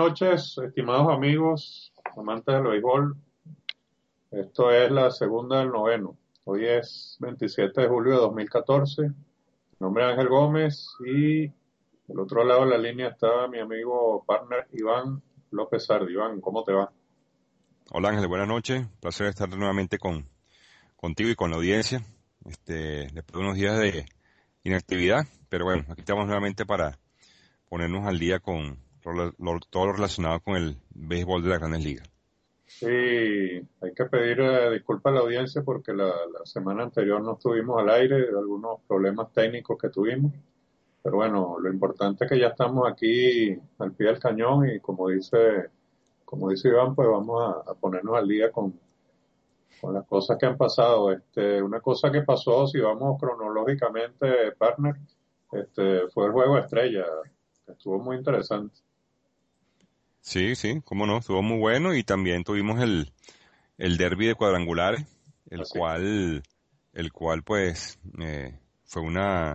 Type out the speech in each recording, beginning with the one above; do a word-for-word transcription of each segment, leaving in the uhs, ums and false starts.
noches, estimados amigos, amantes del béisbol. Esto es la segunda del noveno. Hoy es veintisiete de julio de dos mil catorce. Mi nombre es Ángel Gómez y del otro lado de la línea está mi amigo partner Iván López Sardi. Iván, ¿cómo te va? Hola Ángel, buenas noches. Placer estar nuevamente con contigo y con la audiencia. Este, después de unos días de inactividad, pero bueno, aquí estamos nuevamente para ponernos al día con lo- lo- todo lo relacionado con el béisbol de las Grandes Ligas. Sí, hay que pedir eh, disculpas a la audiencia porque la, la semana anterior no estuvimos al aire, de algunos problemas técnicos que tuvimos. Pero bueno, lo importante es que ya estamos aquí al pie del cañón y como dice, como dice Iván, pues vamos a, a ponernos al día con, con las cosas que han pasado. Este, una cosa que pasó, si vamos cronológicamente, partner, este, fue el juego de estrella, que estuvo muy interesante. Sí, sí, cómo no, estuvo muy bueno y también tuvimos el, el derbi de cuadrangulares, el Así, cual, el cual pues eh, fue una,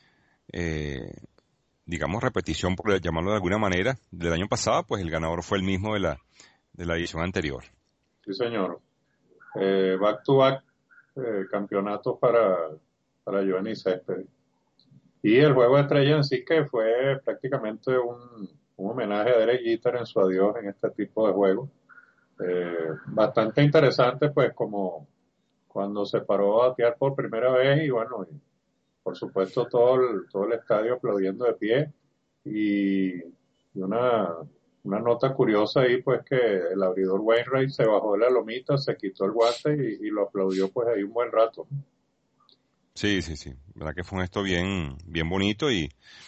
eh, digamos, repetición, por llamarlo de alguna manera, del año pasado, pues el ganador fue el mismo de la, de la edición anterior. sí señor. Eh, back to back eh, campeonatos para, para Giovanni Céspedes. Y el juego de estrella en sí que fue prácticamente un, un homenaje a Derek Jeter en su adiós en este tipo de juegos. Eh, bastante interesante, pues, como cuando se paró a batear por primera vez y bueno, y por supuesto todo el, todo el estadio aplaudiendo de pie y, y una, una nota curiosa ahí, pues, que el abridor Wainwright se bajó de la lomita, se quitó el guante y, y lo aplaudió pues ahí un buen rato. Sí, sí, sí. Verdad que fue un esto bien, bien bonito y,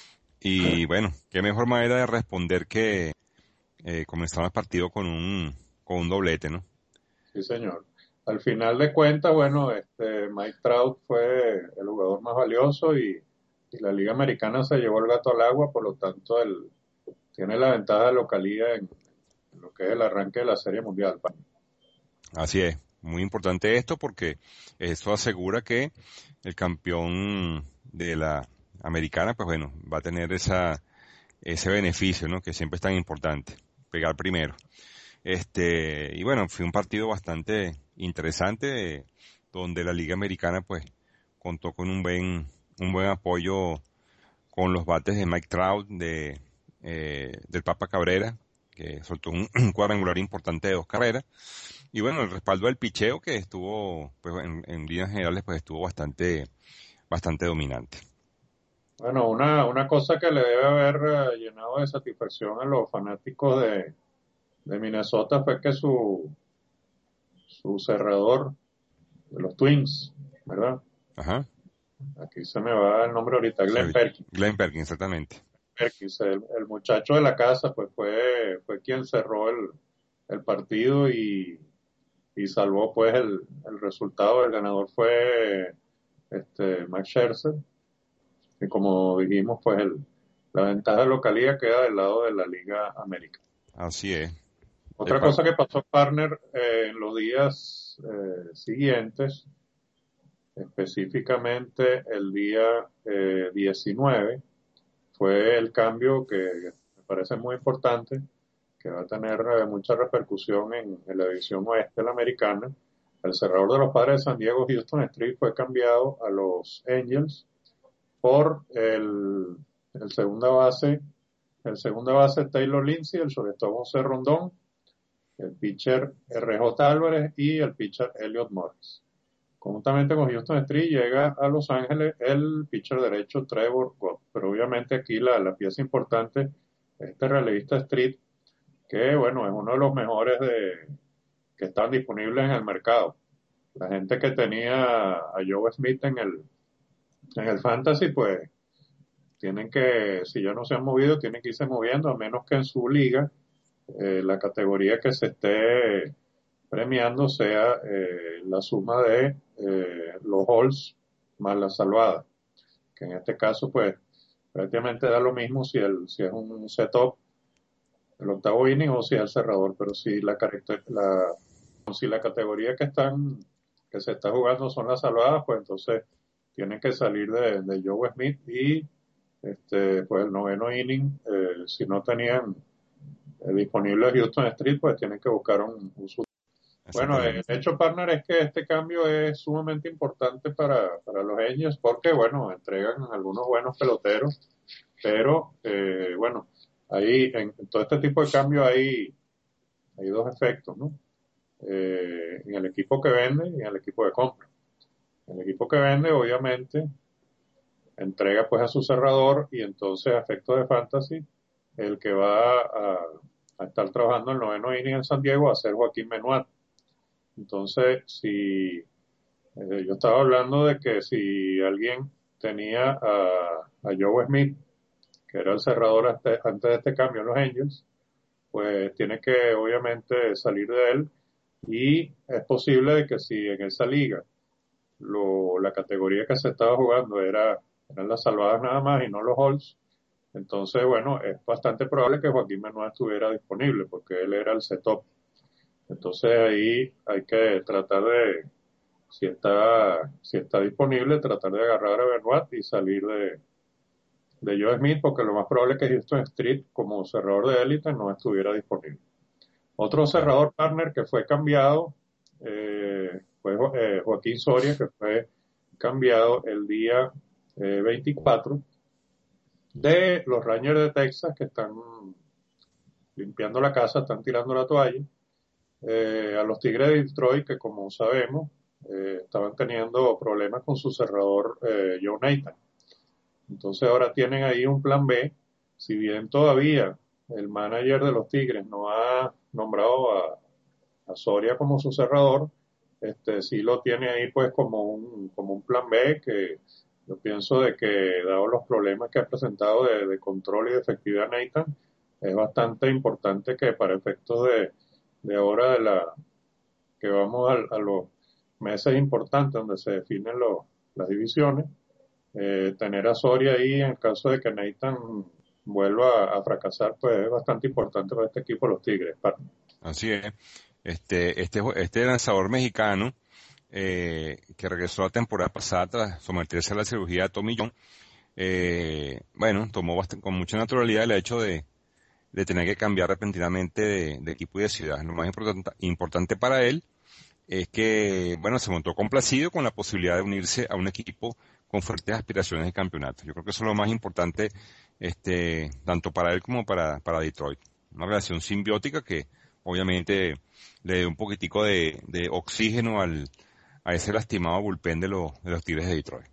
y bueno, qué mejor manera de responder que eh, comenzar el partido con un, con un doblete, ¿no? Sí, señor. Al final de cuentas, bueno, este Mike Trout fue el jugador más valioso y, y la Liga Americana se llevó el gato al agua, por lo tanto, el, tiene la ventaja de localía en, en lo que es el arranque de la Serie Mundial. Así es. Muy importante esto porque eso asegura que el campeón de la americana, pues bueno, va a tener esa, ese beneficio, ¿no? Que siempre es tan importante, pegar primero. Este, y bueno, fue un partido bastante interesante, eh, donde la Liga Americana, pues, contó con un buen, un buen apoyo con los bates de Mike Trout, de, eh, del Papa Cabrera, que soltó un, un cuadrangular importante de dos carreras. Y bueno, el respaldo del picheo que estuvo, pues en, en líneas generales, pues estuvo bastante, bastante dominante. Bueno, una, una cosa que le debe haber eh, llenado de satisfacción a los fanáticos de, de Minnesota fue que su, su cerrador de los Twins, ¿verdad? Ajá. Aquí se me va el nombre ahorita, Glenn Sí, Perkins. Glenn Perkins, exactamente. Perkins, el, el muchacho de la casa, pues fue, fue quien cerró el, el partido y, y salvó pues el, el resultado. El ganador fue este Max Scherzer, y como dijimos, pues el, la ventaja de localía queda del lado de la Liga América. Así es. El Otra cual, cosa que pasó, partner, eh, en los días eh, siguientes, específicamente el día eh, diecinueve, fue el cambio que me parece muy importante, que va a tener eh, mucha repercusión en, en la división oeste de la americana. El cerrador de los Padres de San Diego, Houston Street, fue cambiado a los Angels por el, el segunda base, el segunda base Taylor Lindsay, el shortstop José Rondón, el pitcher R J Álvarez y el pitcher Elliot Morris. Conjuntamente con Houston Street llega a Los Ángeles el pitcher derecho Trevor Gott. Pero obviamente aquí la, la pieza importante es este relevista Street, que bueno, es uno de los mejores de, que están disponibles en el mercado. La gente que tenía a Joe Smith en el, en el Fantasy, pues tienen que, si ya no se han movido, tienen que irse moviendo, a menos que en su liga eh, la categoría que se esté premiando sea eh, la suma de eh, los holds más la salvada, que en este caso pues prácticamente da lo mismo si, el, si es un setup el octavo inning o si es el cerrador, pero si la, la, si la categoría que están que se está jugando son las salvadas, pues entonces tienen que salir de, de Joe Smith y este pues el noveno inning, eh, si no tenían eh, disponible de Houston Street, pues tienen que buscar un, un sustituto. Bueno, el hecho, partner, es que este cambio es sumamente importante para, para los Angels porque, bueno, entregan algunos buenos peloteros, pero, eh, bueno, ahí en, en todo este tipo de cambios hay, hay dos efectos, ¿no? Eh, en el equipo que vende y en el equipo que compra. El equipo que vende, obviamente, entrega pues a su cerrador y entonces a efectos de fantasy, el que va a, a estar trabajando el noveno inning en San Diego va a ser Joaquín Menuat. Entonces, si eh, yo estaba hablando de que si alguien tenía a, a Joe Smith, que era el cerrador hasta, antes de este cambio en los Angels, pues tiene que obviamente salir de él y es posible de que si en esa liga lo, la categoría que se estaba jugando era, eran las salvadas nada más y no los holds, entonces bueno, es bastante probable que Joaquín Manuel estuviera disponible porque él era el setup. Entonces ahí hay que tratar de, si está, si está disponible, tratar de agarrar a Benoit y salir de, de Joe Smith, porque lo más probable es que Houston Street, como cerrador de élite, no estuviera disponible. Otro Claro. cerrador partner que fue cambiado eh, fue eh, Joaquín Soria, que fue cambiado el día eh, veinticuatro de los Rangers de Texas, que están limpiando la casa, están tirando la toalla, eh, a los Tigres de Detroit, que como sabemos, eh, estaban teniendo problemas con su cerrador eh, Joe Nathan. Entonces ahora tienen ahí un plan B, si bien todavía el manager de los Tigres no ha nombrado a, a Soria como su cerrador, este sí lo tiene ahí pues como un, como un plan B que yo pienso de que dado los problemas que ha presentado de, de control y de efectividad Nathan, es bastante importante que para efectos de, de ahora de la que vamos a, a los meses importantes donde se definen los, las divisiones, eh, tener a Soria ahí en el caso de que Nathan vuelva a, a fracasar, pues es bastante importante para este equipo, los Tigres. Para... Así es. Este, este, este lanzador mexicano, eh, que regresó la temporada pasada tras someterse a la cirugía de Tommy John, eh, bueno, tomó bastante, con mucha naturalidad el hecho de, de tener que cambiar repentinamente de, de equipo y de ciudad. Lo más importante, importante para él es que, bueno, se montó complacido con la posibilidad de unirse a un equipo con fuertes aspiraciones de campeonato. Yo creo que eso es lo más importante, este, tanto para él como para, para Detroit. Una relación simbiótica que obviamente le dé un poquitico de, de oxígeno al, a ese lastimado bullpen de, los de los Tigres de Detroit.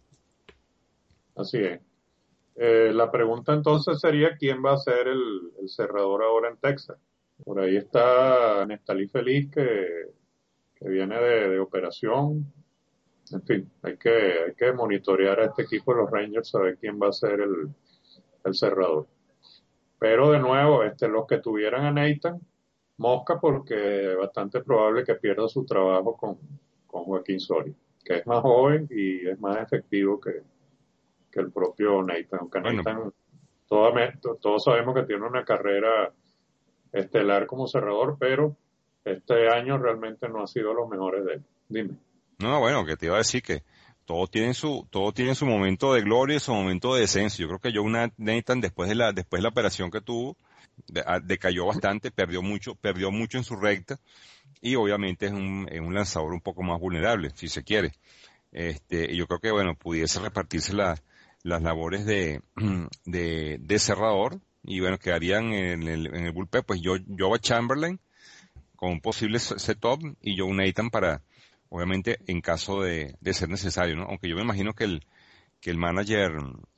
Así es. Eh, la pregunta entonces sería quién va a ser el, el cerrador ahora en Texas. Por ahí está Nestalí Feliz que, que viene de, de operación. En fin, hay que, hay que monitorear a este equipo de los Rangers, saber quién va a ser el, el cerrador. Pero de nuevo, este, los que tuvieran a Nathan, mosca porque es bastante probable que pierda su trabajo con, con Joaquín Soria, que es más joven y es más efectivo que, que el propio Nathan. Aunque Bueno, Nathan, toda, todos sabemos que tiene una carrera estelar como cerrador, pero este año realmente no ha sido los mejores de él. Dime. no, bueno, que te iba a decir que todo tiene su, todo tiene su momento de gloria y su momento de descenso. Yo creo que Joe Nathan, después de la, después de la operación que tuvo, de, a, decayó bastante, perdió mucho, perdió mucho en su recta, y obviamente es un, es un lanzador un poco más vulnerable, si se quiere. Este, y yo creo que, bueno, pudiese repartirse la, las labores de, de, de cerrador, y bueno, quedarían en el, en el bullpen, pues yo, Joe Chamberlain, con un posible setup, y Joe Nathan para, obviamente, en caso de, de ser necesario, ¿no? Aunque yo me imagino que el, que el manager,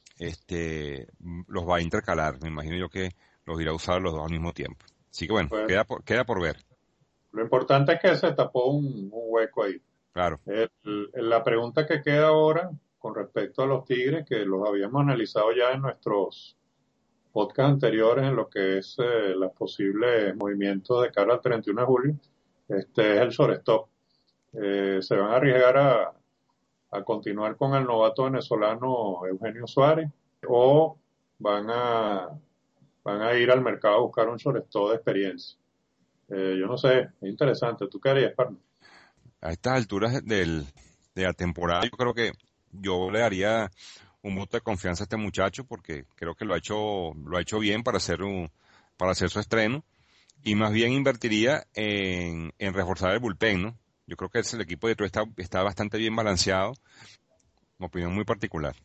este, los va a intercalar. Me imagino yo que los irá a usar los dos al mismo tiempo. Así que bueno, Pues, queda por, queda por ver. lo importante es que se tapó un, un hueco ahí. Claro. El, el, la pregunta que queda ahora con respecto a los Tigres, que los habíamos analizado ya en nuestros podcasts anteriores en lo que es eh, los posibles movimientos de cara al treinta y uno de julio, este es el shortstop. Eh, se van a arriesgar a, a continuar con el novato venezolano Eugenio Suárez o van a van a ir al mercado a buscar un shortstop de experiencia. Eh, yo no sé, es interesante. ¿Tú qué harías, Parno? A estas alturas del, de la temporada, yo creo que yo le daría un voto de confianza a este muchacho, porque creo que lo ha hecho, lo ha hecho bien para hacer un, para hacer su estreno. y más bien invertiría en, en reforzar el bullpen, ¿no? Yo creo que es el equipo de Detroit está, está bastante bien balanceado, opinión muy particular.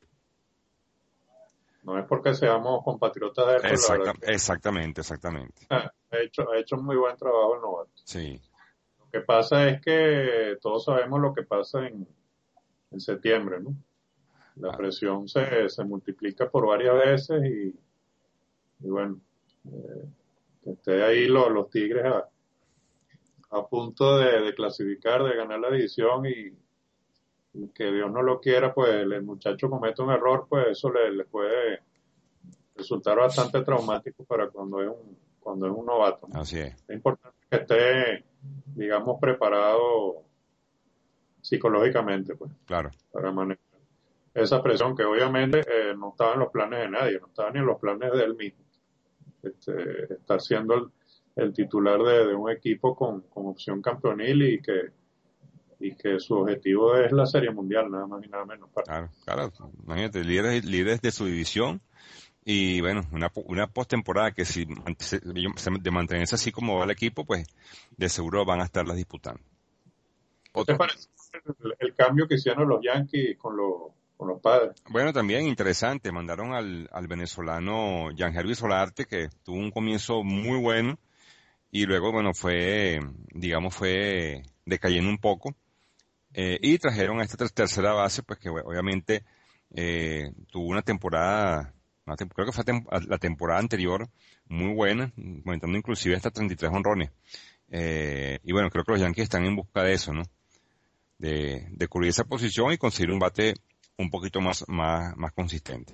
No es porque seamos compatriotas de él, pero la Exacta, verdad que exactamente, exactamente. ha hecho, ha hecho un muy buen trabajo el novato. Sí, Lo que pasa es que todos sabemos lo que pasa en, en septiembre, ¿no? La ah, presión se, se multiplica por varias veces y, y bueno, eh, que esté ahí los, los Tigres a, a punto de, de clasificar, de ganar la división y, y que Dios no lo quiera, pues el, el muchacho comete un error, pues eso le, le puede resultar bastante traumático para cuando es un, cuando es un novato, ¿no? así es, Es importante que esté, digamos, preparado psicológicamente, pues, claro. para manejar esa presión que obviamente eh, no estaba en los planes de nadie, no estaba ni en los planes de él mismo. Este, estar siendo el, el titular de, de, un equipo con, con opción campeonil y que, y que su objetivo es la Serie Mundial, nada más y nada menos. Para. Claro, claro, imagínate, líderes, líderes de su división y bueno, una, po- una postemporada que si man- se- se- de mantenerse así como va el equipo, pues de seguro van a estarlas disputando. ¿Qué te Otro, parece el, el cambio que hicieron los Yankees con, los con los padres? bueno, también interesante, mandaron al, al venezolano Yangervis Solarte, que tuvo un comienzo muy bueno y luego, bueno, fue, digamos, fue decayendo un poco. Eh, y trajeron a esta ter- tercera base, pues que obviamente eh, tuvo una temporada, una tem- creo que fue tem- la temporada anterior muy buena, comentando inclusive hasta treinta y tres honrones. Eh, y bueno, creo que los Yankees están en busca de eso, ¿no? De, de cubrir esa posición y conseguir un bate un poquito más, más, más consistente.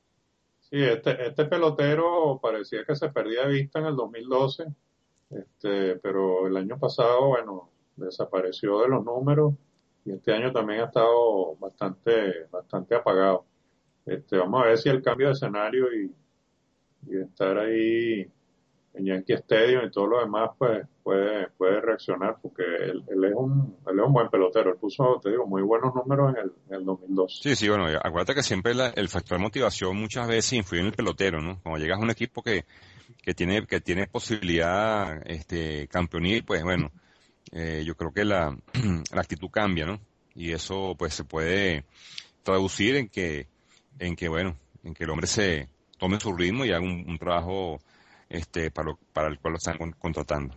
Sí, este, este pelotero parecía que se perdía de vista en el dos mil doce, este, pero el año pasado, bueno, desapareció de los números y este año también ha estado bastante, bastante apagado. Este, vamos a ver si el cambio de escenario y, y de estar ahí en Yankee Stadium y todo lo demás, pues puede, puede reaccionar porque él, él es un, él es un buen pelotero. Él puso, te digo, muy buenos números en el, en el dos mil dos. Sí, sí, bueno, acuérdate que siempre la- el factor motivación muchas veces influye en el pelotero, ¿no? Cuando llegas a un equipo que, que tiene, que tiene posibilidad, este, campeonil, pues bueno, eh, yo creo que la, la actitud cambia, ¿no? Y eso pues se puede traducir en que, en que bueno, en que el hombre se tome su ritmo y haga un, un trabajo este para, lo- para el cual lo están con- contratando.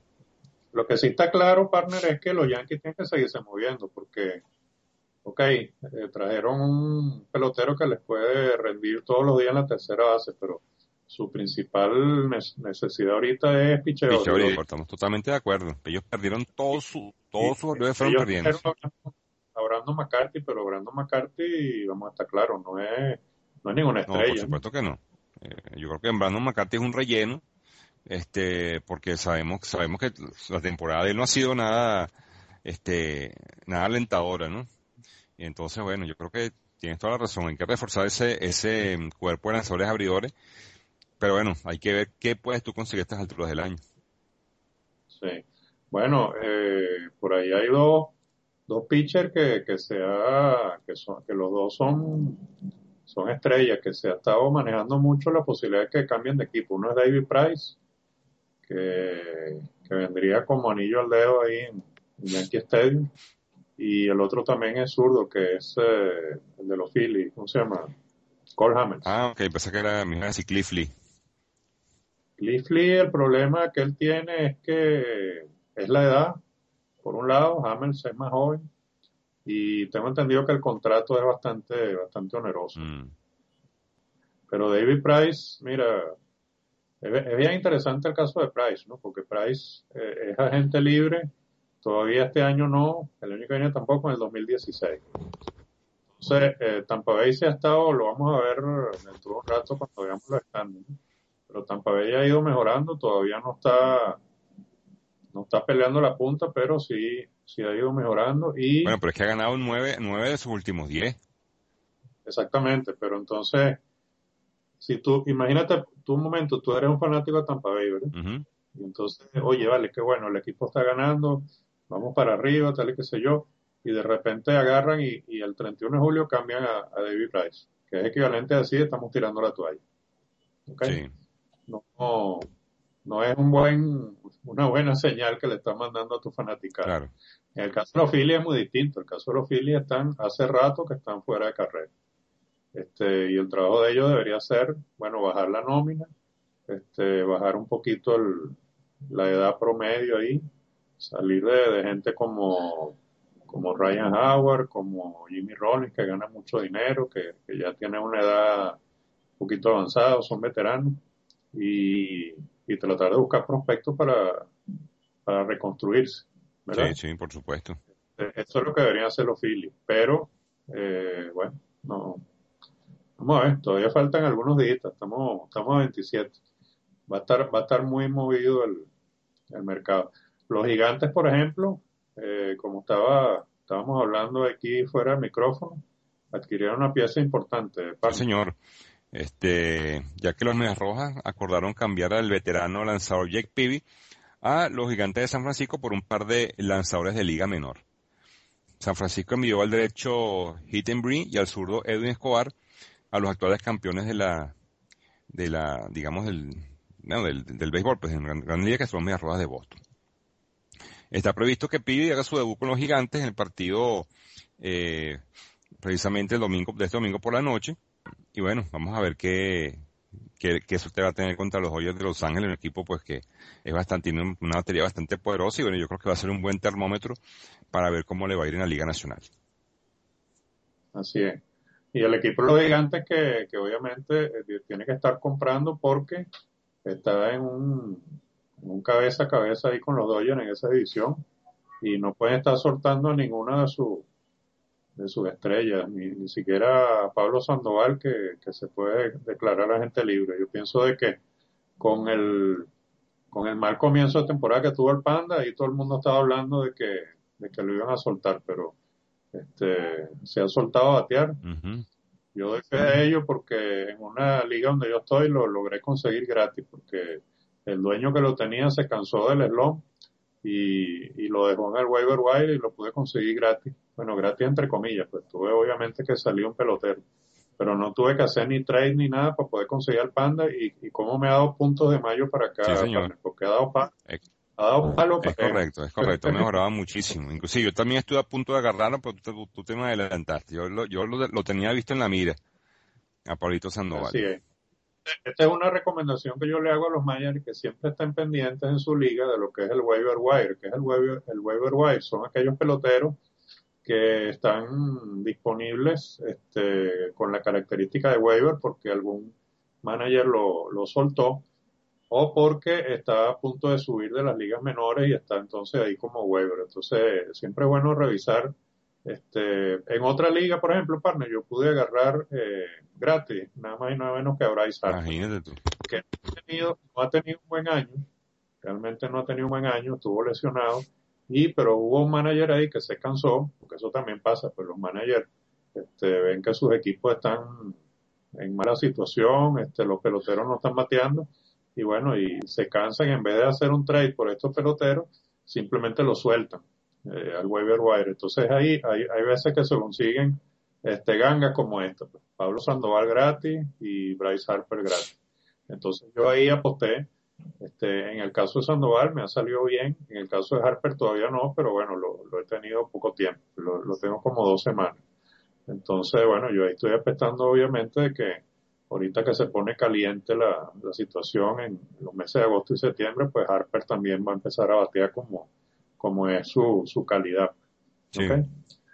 Lo que sí está claro, partner, es que los Yankees tienen que seguirse moviendo porque, ok, eh, trajeron un pelotero que les puede rendir todos los días en la tercera base, pero su principal nes- necesidad ahorita es picheo, Picheo digo. y estamos totalmente de acuerdo. Ellos perdieron Y, todos su, y todos sus valores fueron ellos perdiendo. trajeron a Brandon McCarthy, pero Brandon McCarthy, vamos a estar claros, no es, no es ninguna No, por estrella, ¿no? supuesto que no. Eh, yo creo que en Brandon McCarthy es un relleno, este, porque sabemos, sabemos que la temporada de él no ha sido nada, este, nada alentadora, ¿no? Y entonces, bueno, yo creo que tienes toda la razón. Hay que reforzar ese, ese mm, cuerpo de lanzadores abridores. Pero bueno, hay que ver qué puedes tú conseguir a estas alturas del año. Sí. Bueno, eh, por ahí hay dos, dos pitchers que, que se ha- que son, que los dos son, son estrellas, que se ha estado manejando mucho la posibilidad de que cambien de equipo. Uno es David Price, que, que vendría como anillo al dedo ahí en, en Yankee Stadium, y el otro también es zurdo, que es eh, el de los Phillies, ¿cómo se llama? Cole Hamels. Ah, ok, pensé que era mi así Cliff Lee. Cliff Lee, el problema que él tiene es que es la edad, por un lado, Hamels es más joven, y tengo entendido que el contrato es bastante, bastante oneroso. Mm, Pero David Price, mira, es, es bien interesante el caso de Price, ¿no? Porque Price eh, es agente libre, todavía este año no, el año que viene tampoco, en el dos mil dieciséis. Entonces, eh, Tampa Bay se ha estado, lo vamos a ver dentro de un rato cuando veamos los standings, ¿no? Pero Tampa Bay ha ido mejorando, todavía no está, no está peleando la punta, pero sí, sí ha ido mejorando y bueno, pero es que ha ganado nueve, nueve de sus últimos diez. exactamente, pero entonces, si tú, imagínate, tú un momento, tú eres un fanático de Tampa Bay, ¿verdad? Ujú, Y entonces, oye, vale, qué bueno, el equipo está ganando, vamos para arriba, tal y qué sé yo, y de repente agarran y, y el treinta y uno de julio cambian a, a David Price, que es equivalente a decir, estamos tirando la toalla, ¿ok? sí, No, no, no es un buen, una buena señal que le estás mandando a tu fanaticada. Claro. En el caso de los Phillies es muy distinto. En el caso de los Phillies están hace rato que están fuera de carrera. Este, y el trabajo de ellos debería ser, bueno, bajar la nómina, este, bajar un poquito el, la edad promedio ahí, salir de, de gente como, como Ryan Howard, como Jimmy Rollins, que gana mucho dinero, que, que ya tienen una edad un poquito avanzada, son veteranos, y, y tratar de buscar prospectos para, para reconstruirse, Sí, ¿verdad? sí, por supuesto. Eh, Eso es lo que deberían hacer los Phillies, pero eh, bueno, no, vamos a ver, todavía faltan algunos días, estamos, estamos a veintisiete. Va a estar, va a estar muy movido el, el mercado. Los gigantes, por ejemplo, eh, como estaba, estábamos hablando aquí fuera del micrófono, adquirieron una pieza importante de Sí, partner. señor. Este, ya que los Medias Rojas acordaron cambiar al veterano lanzador Jake Peavy a los Gigantes de San Francisco por un par de lanzadores de liga menor. San Francisco envió al derecho Hittenbree y al zurdo Edwin Escobar a los actuales campeones de la, de la, digamos, del, no, del, del béisbol, pues en gran, gran liga, que son los Medias Rojas de Boston. Está previsto que Peavy haga su debut con los Gigantes en el partido, eh, precisamente el domingo, de este domingo por la noche. Y bueno, vamos a ver qué, qué, qué suerte va a tener contra los Dodgers de Los Ángeles, un equipo pues que es bastante, tiene una batería bastante poderosa y bueno, yo creo que va a ser un buen termómetro para ver cómo le va a ir en la Liga Nacional. Así es. Y el equipo de los gigantes que, que obviamente eh, tiene que estar comprando porque está en un, en un cabeza a cabeza ahí con los Dodgers en esa división y no pueden estar soltando ninguna de sus de sus estrellas, ni, ni siquiera a Pablo Sandoval que, que se puede declarar agente libre. Yo pienso de que con el con el mal comienzo de temporada que tuvo el Panda, ahí todo el mundo estaba hablando de que, de que lo iban a soltar, pero este se ha soltado a batear. Uh-huh. Yo doy fe de ello porque en una liga donde yo estoy lo logré conseguir gratis, porque el dueño que lo tenía se cansó del slump y, y lo dejó en el waiver wire y lo pude conseguir gratis. Bueno, gratis entre comillas, pues tuve obviamente que salir un pelotero, pero no tuve que hacer ni trade ni nada para poder conseguir al Panda y, y cómo me ha dado puntos de mayo para Sí, acá, señor. partner, porque ha dado, pa, Es, ha dado palo es parejo. correcto, es correcto. Ha mejorado muchísimo. Inclusive yo también estuve a punto de agarrarlo, pero tú, te- tú te me adelantaste. Yo, lo, yo lo, lo tenía visto en la mira, a Pablito Sandoval. Así es. Esta es una recomendación que yo le hago a los managers que siempre estén pendientes en su liga de lo que es el waiver wire. Que es el waiver, el waiver wire? Son aquellos peloteros que están disponibles este, con la característica de waiver porque algún manager lo, lo soltó o porque está a punto de subir de las ligas menores y está entonces ahí como waiver. Entonces, siempre es bueno revisar. Este, en otra liga, por ejemplo, partner, yo pude agarrar eh, gratis, nada más y nada menos que a Bryce Harper, Imagínate tú. que no ha tenido, no ha tenido un buen año, realmente no ha tenido un buen año, estuvo lesionado, y pero hubo un manager ahí que se cansó, porque eso también pasa, pues los managers este, ven que sus equipos están en mala situación, este, los peloteros no están bateando, y bueno, y se cansan, en vez de hacer un trade por estos peloteros, simplemente lo sueltan eh, al waiver wire. Entonces ahí hay, hay veces que se consiguen este, gangas como esta, pues, Pablo Sandoval gratis y Bryce Harper gratis. Entonces yo ahí aposté. Este, en el caso de Sandoval me ha salido bien, en el caso de Harper todavía no, pero bueno, lo, lo he tenido poco tiempo, lo, lo tengo como dos semanas. Entonces, bueno, yo ahí estoy apestando obviamente de que ahorita que se pone caliente la, la situación en los meses de agosto y septiembre, pues Harper también va a empezar a batear como, como es su, su calidad. ¿Ok? Sí.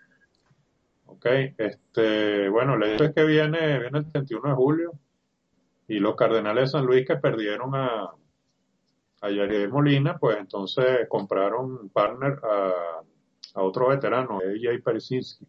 Ok, este, bueno, el hecho es que viene, viene el treinta y uno de julio y los Cardenales de San Luis que perdieron a, a Yariel Molina, pues entonces compraron partner a, a otro veterano, A J Persinski,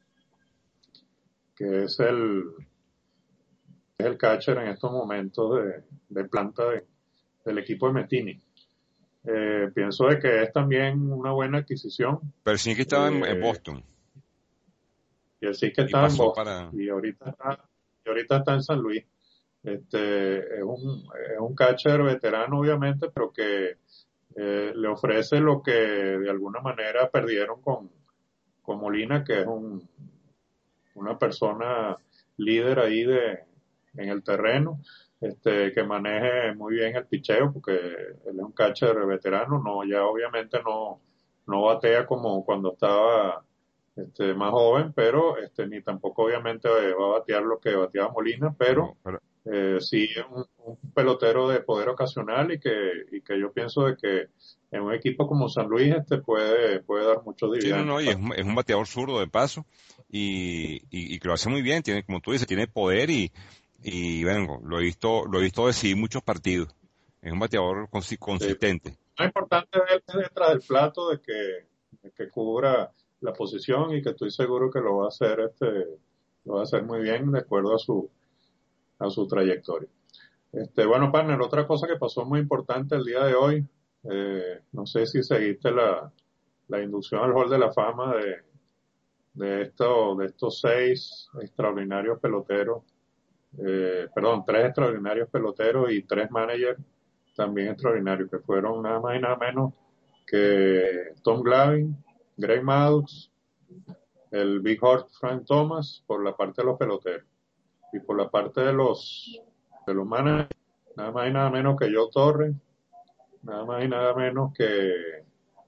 que es el, es el catcher en estos momentos de, de planta de, del equipo de Metini. Eh, pienso de que es también una buena adquisición. Pero sí que estaba en, en Eh, Boston y él sí que y estaba en pasó Boston para... y ahorita está, y ahorita está en San Luis. Este, es un, es un catcher veterano obviamente, pero que eh, le ofrece lo que de alguna manera perdieron con, con Molina, que es un, una persona líder ahí de, en el terreno. este, que maneje muy bien el picheo, porque él es un catcher veterano, no, ya obviamente no, no batea como cuando estaba este, más joven, pero este, ni tampoco obviamente va a batear lo que bateaba Molina, pero Pero, pero eh, sí es un, un pelotero de poder ocasional y que, y que yo pienso de que en un equipo como San Luis este puede, puede dar muchos sí, no, dividendos no, y es para. un, es un bateador zurdo de paso y, y, y que lo hace muy bien, tiene, como tú dices, tiene poder y, y bueno, lo he visto, lo he visto decidir muchos partidos. Es un bateador consi- Sí. consistente. Lo importante es él detrás del plato de que, de que cubra la posición y que estoy seguro que lo va a hacer este, lo va a hacer muy bien de acuerdo a su, a su trayectoria. Este, bueno, partner, otra cosa que pasó muy importante el día de hoy, eh, no sé si seguiste la, la inducción al Hall de la Fama de, de, esto, de estos seis extraordinarios peloteros, eh, perdón, tres extraordinarios peloteros y tres managers también extraordinarios, que fueron nada más y nada menos que Tom Glavine, Greg Maddux, el Big Horse Frank Thomas por la parte de los peloteros y por la parte de los de los managers, nada más y nada menos que Joe Torre, nada más y nada menos que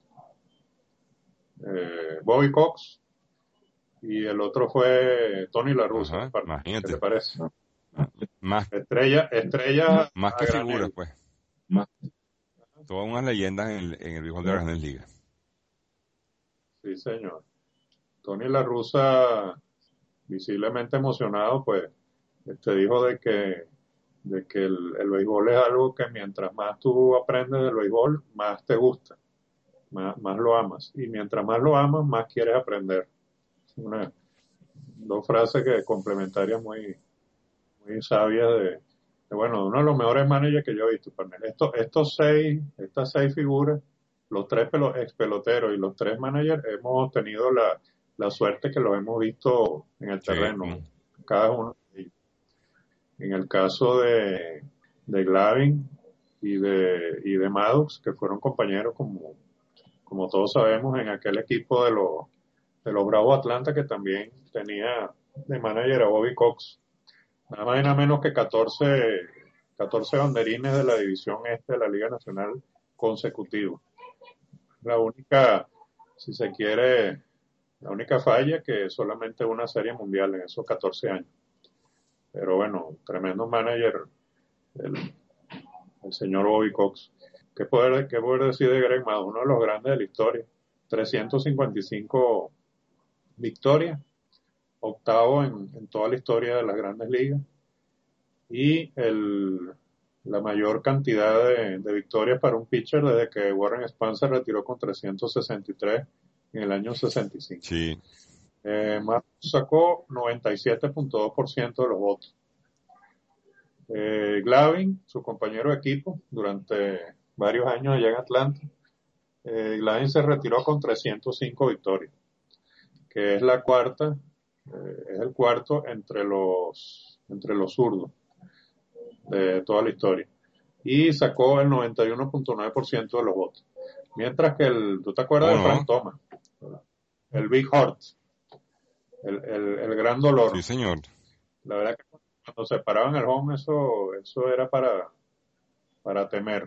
eh, Bobby Cox y el otro fue Tony La Russa, Ajá, ¿qué te imagínate. parece? Más, Estrella, estrella más a que figuras, granel. pues. Todas unas leyendas en el, en el béisbol de las Grandes Ligas. Sí, señor. Tony La Russa, visiblemente emocionado, pues, te dijo de que, de que el, el béisbol es algo que mientras más tú aprendes del béisbol, más te gusta, más, más lo amas. Y mientras más lo amas, más quieres aprender. Una, dos frases que complementarias muy, muy sabias de, de, bueno, de uno de los mejores managers que yo he visto. Estos, estos seis, estas seis figuras, los tres pelo, ex peloteros y los tres managers, hemos tenido la, la suerte que los hemos visto en el Sí, terreno, cada uno de ellos. En el caso de, de Glavine y de, y de Maddox, que fueron compañeros, como, como todos sabemos, en aquel equipo de los, de los Bravos Atlanta, que también tenía de manager a Bobby Cox. Nada más y nada menos que catorce, catorce banderines de la división este de la Liga Nacional consecutivos. La única, si se quiere, la única falla que solamente una serie mundial en esos catorce años. Pero bueno, tremendo manager, el, el señor Bobby Cox. ¿Qué poder, qué poder decir de Greg Maddux? Uno de los grandes de la historia. trescientas cincuenta y cinco victorias, octavo en, en toda la historia de las grandes ligas. Y el, la mayor cantidad de, de victorias para un pitcher desde que Warren Spahn se retiró con trescientos sesenta y tres en el año sesenta y cinco. sí. Eh, Maddux sacó noventa y siete punto dos por ciento de los votos. Eh, Glavine, su compañero de equipo, durante varios años allá en Atlanta, eh, Glavine se retiró con trescientas cinco victorias, que es la cuarta, eh, es el cuarto entre los, entre los zurdos de toda la historia. Y sacó el noventa y uno punto nueve por ciento de los votos. Mientras que el, ¿tú te acuerdas ¿Cómo de Frank no? Thomas? El Big Heart, el, el, el gran Sí, dolor. señor. La verdad que cuando se paraban el home, eso, eso era para, para temer.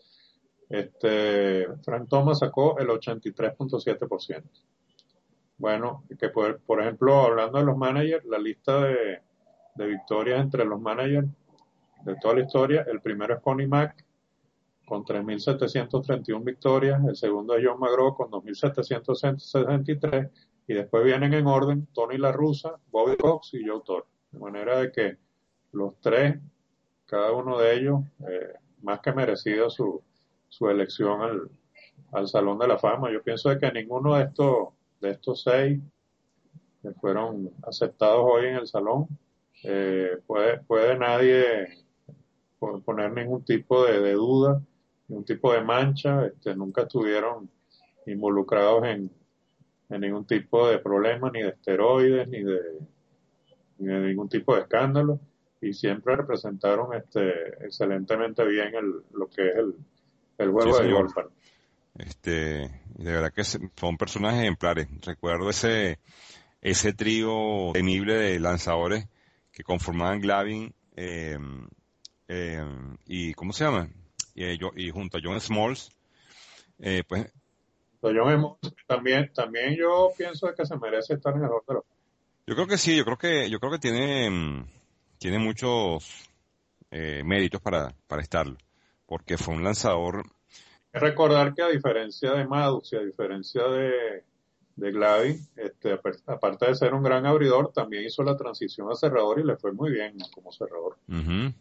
Este, Frank Thomas sacó el ochenta y tres punto siete por ciento. Bueno, que por, por ejemplo, hablando de los managers, la lista de, de victorias entre los managers de toda la historia, el primero es Connie Mack con tres mil setecientas treinta y una victorias, el segundo es John McGraw con dos mil setecientas sesenta y tres y después vienen en orden Tony La Russa, Bobby Cox y Joe Torre. De manera de que los tres, cada uno de ellos, eh, más que merecido su, su elección al, al Salón de la Fama. Yo pienso de que ninguno de estos, de estos seis que fueron aceptados hoy en el Salón eh, puede, puede nadie poner ningún tipo de, de duda, ningún tipo de mancha, este, nunca estuvieron involucrados en, en ningún tipo de problema, ni de esteroides, ni de, ni de ningún tipo de escándalo, y siempre representaron este, excelentemente bien el, lo que es el, el Sí, juego de señor. golf. Este, y de verdad que se- son personajes ejemplares. Recuerdo ese, ese trío temible de lanzadores que conformaban Glavine, eh, eh, y ¿cómo se llama? Y, eh, yo, y junto a John Smalls, eh, pues Pero yo me- también, también yo pienso que se merece estar en el Hall de la Fama. yo creo que sí, yo creo que yo creo que tiene mm, tiene muchos eh, méritos para para estarlo, porque fue un lanzador. Hay que recordar que a diferencia de Maddox y a diferencia de, de Glavine, este, apar- aparte de ser un gran abridor, también hizo la transición a cerrador y le fue muy bien como cerrador. Ujú.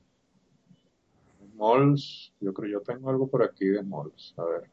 Smalls, yo creo yo tengo algo por aquí de Smalls. A ver,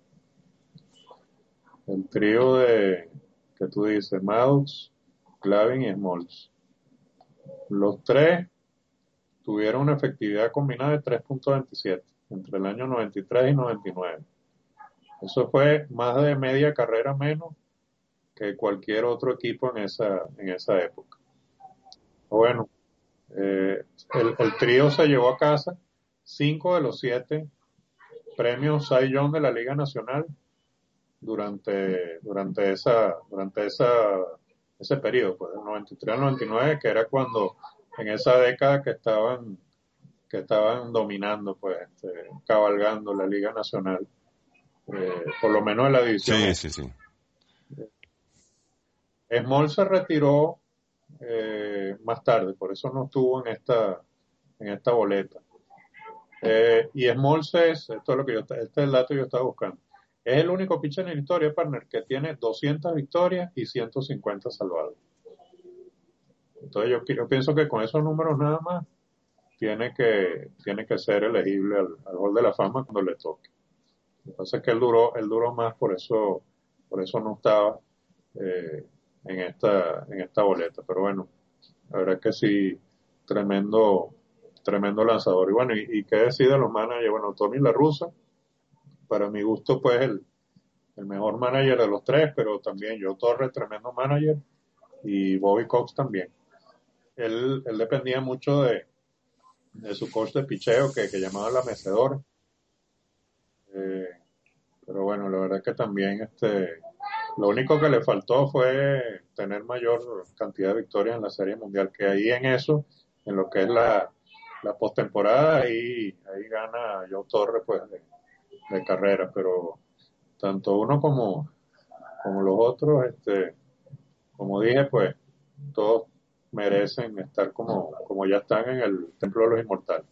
el trío de que tú dices, Maddox, Glavine y Smalls. Los tres tuvieron una efectividad combinada de tres punto veintisiete entre el año noventa y tres y noventa y nueve. Eso fue más de media carrera menos que cualquier otro equipo en esa, en esa época. Bueno, eh, el, el trío se llevó a casa cinco de los siete premios Cy Young de la Liga Nacional durante, durante esa, durante esa, ese periodo, pues del noventa y tres al noventa y nueve, que era cuando en esa década que estaban, que estaban dominando, pues, este, cabalgando la Liga Nacional, eh, por lo menos en la división Sí, este. sí, sí. Small se retiró eh, más tarde, por eso no estuvo en esta, en esta boleta. Eh, y Smalls es, esto es lo que yo, este es el dato que yo estaba buscando, es el único pitcher en la historia, partner, que tiene doscientas victorias y ciento cincuenta salvados. Entonces yo, yo pienso que con esos números nada más tiene que, tiene que ser elegible al, al Hall de la Fama cuando le toque. Lo que pasa es que él duró, él duró más, por eso, por eso no estaba eh, en esta, en esta boleta. Pero bueno, la verdad es que sí, tremendo, tremendo lanzador. Y bueno, ¿y, y qué decide los managers? Bueno, Tony La Russa, para mi gusto, pues el, el mejor manager de los tres, pero también Joe Torres, tremendo manager, y Bobby Cox también. Él, él dependía mucho de, de su coach de picheo, que, que llamaba la mecedora. Eh, pero bueno, la verdad es que también este, lo único que le faltó fue tener mayor cantidad de victorias en la Serie Mundial, que ahí en eso, en lo que es la, la postemporada, ahí, ahí gana Joe Torres pues de, de carrera, pero tanto uno como, como los otros, este, como dije, pues todos merecen estar como, como ya están en el Templo de los Inmortales.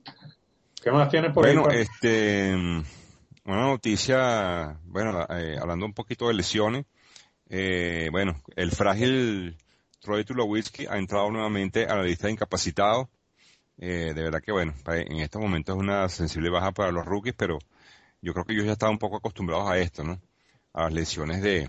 ¿Qué más tienes por ahí, Bueno, partner? este, mm, una noticia, bueno, la- eh, hablando un poquito de lesiones, eh, bueno, el frágil Troy Tulowitzki ha entrado nuevamente a la lista de incapacitados. Eh, de verdad que bueno, pa- en estos momentos es una sensible baja para los rookies, pero yo creo que ellos ya estaban un poco acostumbrados a esto, ¿no? A las lesiones de,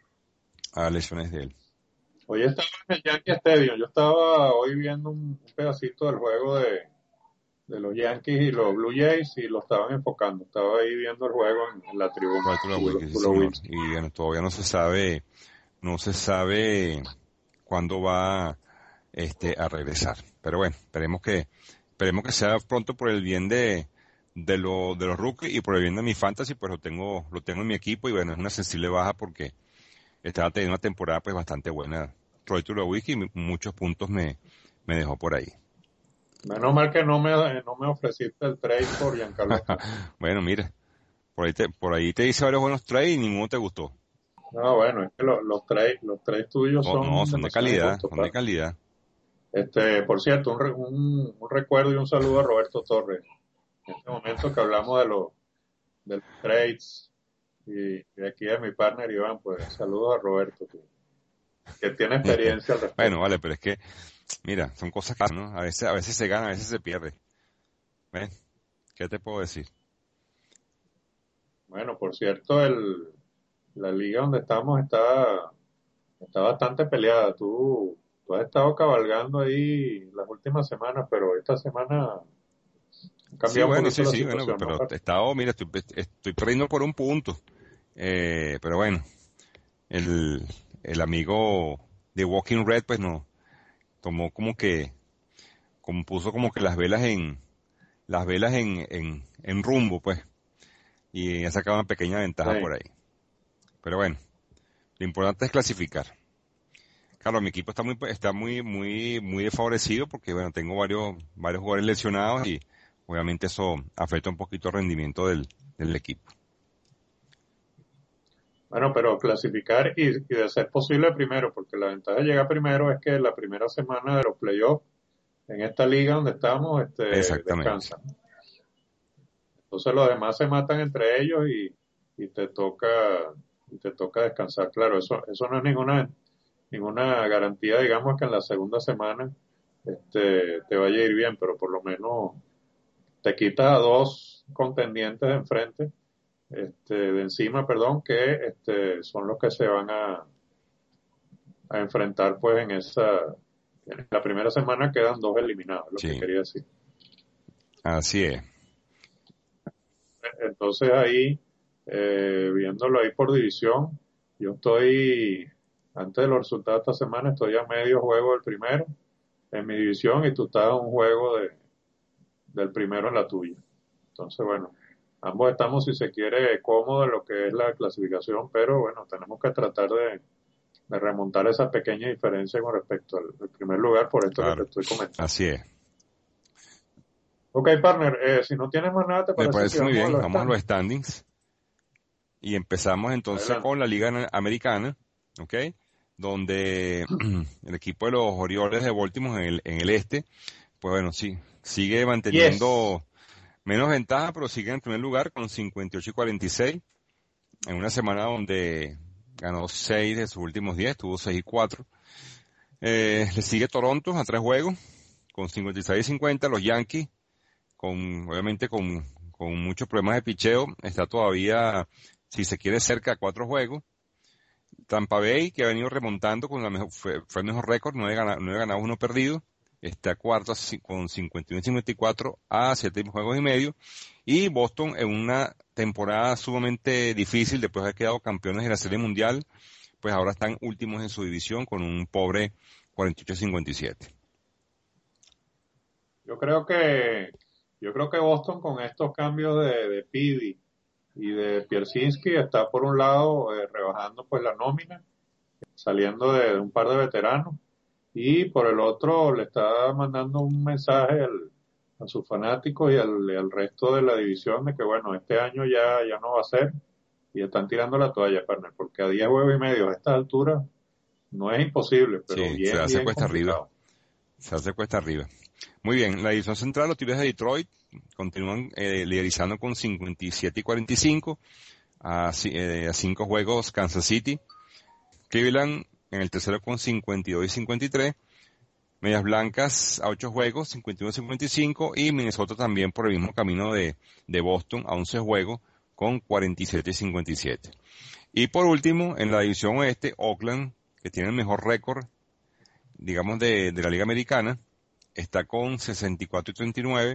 a las lesiones de él. Hoy estaba en el Yankee Stadium, yo estaba hoy viendo un, un pedacito del juego de, de los Yankees y los Blue Jays y lo estaban enfocando. Estaba ahí viendo el juego en, en la tribuna. Troy Tulo- Tulowitzki, sí señor. Tulowitzki. Y bueno, todavía no se sabe, no se sabe cuándo va, este, a regresar. Pero bueno, esperemos que, esperemos que sea pronto por el bien de, de, lo, de los rookies y por el bien de mi fantasy, pues lo tengo, lo tengo en mi equipo y bueno, es una sensible baja porque estaba teniendo una temporada pues bastante buena. Troy Tulowitzki y muchos puntos me, me dejó por ahí. Menos mal que no me, no me ofreciste el trade por Giancarlo Stanton. Bueno, mira, por ahí te, por ahí te hice varios buenos trades y ninguno te gustó. No, bueno, es que lo- los trades, los trades tuyos No, no, son son de demasiado calidad, injustos, son de padre. calidad. Este, por cierto, un, re- un, un recuerdo y un saludo a Roberto Torres. En este momento que hablamos de los, de los trades y, y aquí de mi partner Iván, pues saludos a Roberto, que, que tiene experiencia al Bueno, respecto. vale, pero es que, mira, son cosas que, ¿no? A veces, a veces se gana, a veces se pierde. ¿Ves? ¿Qué te puedo decir? Bueno, por cierto, el, la liga donde estamos está, está bastante peleada. Tú, tú has estado cabalgando ahí las últimas semanas, pero esta semana ha Sí, cambiado un bueno, poquito sí, la sí, bueno, situación, ¿no, pero par? he estado, mira, estoy, estoy perdiendo por un punto. Eh, pero bueno, el, el amigo de Walking Red, pues no, tomó como que, como puso como que las velas en, las velas en, en, en rumbo, pues, y ha sacado una pequeña ventaja Sí. por ahí. Pero bueno, lo importante es clasificar. Claro, mi equipo está muy, está muy, muy, muy desfavorecido porque, bueno, tengo varios, varios jugadores lesionados y obviamente eso afecta un poquito el rendimiento del, del equipo. Bueno, pero clasificar y, y de ser posible primero, porque la ventaja de llegar primero es que la primera semana de los playoffs en esta liga donde estamos, este, Exactamente. descansan. Entonces los demás se matan entre ellos y, y te toca, y te toca descansar. Claro, eso, eso no es ninguna, ninguna garantía, digamos, que en la segunda semana, este, te vaya a ir bien, pero por lo menos te quitas a dos contendientes de enfrente, este, de encima, perdón, que, este, son los que se van a, a enfrentar, pues, en esa, en la primera semana quedan dos eliminados, es lo que Sí, quería decir. así es. Entonces ahí, eh, viéndolo ahí por división, yo estoy, antes de los resultados de esta semana, estoy a medio juego del primero en mi división y tú estás a un juego de, del primero en la tuya. Entonces, bueno, ambos estamos, si se quiere, cómodos en lo que es la clasificación, pero bueno, tenemos que tratar de, de remontar esa pequeña diferencia con respecto al, al primer lugar por esto que te Claro, estoy comentando. así es. Ok, partner, eh, si no tienes más nada, ¿te Me parece si parece muy vamos a bien. los Vamos a los standings? standings y empezamos entonces Adelante. con la Liga Na- Americana, ¿ok? Donde el equipo de los Orioles de Baltimore en el, en el este, pues bueno, sí, sigue Yes. manteniendo menos ventaja, pero sigue en primer lugar con cincuenta y ocho y cuarenta y seis, en una semana donde ganó seis de sus últimos diez, tuvo seis y cuatro. Eh, le sigue Toronto a tres juegos, con cincuenta y seis y cincuenta, los Yankees, con, obviamente con, con muchos problemas de picheo, está todavía, si se quiere, cerca a cuatro juegos. Tampa Bay, que ha venido remontando con la mejor, fue, fue el mejor récord, nueve ganados, nueve ganados, uno perdido. Está cuarto con cincuenta y uno y cincuenta y cuatro a siete juegos y medio. Y Boston en una temporada sumamente difícil después de haber quedado campeones de la Serie Mundial, pues ahora están últimos en su división con un pobre cuarenta y ocho a cincuenta y siete. Yo creo que, yo creo que Boston con estos cambios de, de Pidi y de Pierzynski está por un lado, eh, rebajando pues la nómina, saliendo de un par de veteranos, y por el otro le está mandando un mensaje al- a sus fanáticos y al, y al resto de la división de que bueno, este año ya, ya no va a ser, y están tirando la toalla, partner, porque a diez juegos y medio a esta altura no es imposible, pero Sí, se bien, hace bien cuesta arriba. complicado. Se hace cuesta arriba. Muy bien, la división central, los Tigres de Detroit continúan eh, liderizando con cincuenta y siete y cuarenta y cinco a, ci- eh, a cinco juegos Kansas City. Cleveland en el tercero con cincuenta y dos y cincuenta y tres. Medias Blancas a ocho juegos, cincuenta y uno y cincuenta y cinco. Y Minnesota también por el mismo camino de, de Boston a once juegos con cuarenta y siete y cincuenta y siete. Y por último, en la división oeste, Oakland, que tiene el mejor récord, digamos, de, de la Liga Americana, está con sesenta y cuatro y treinta y nueve,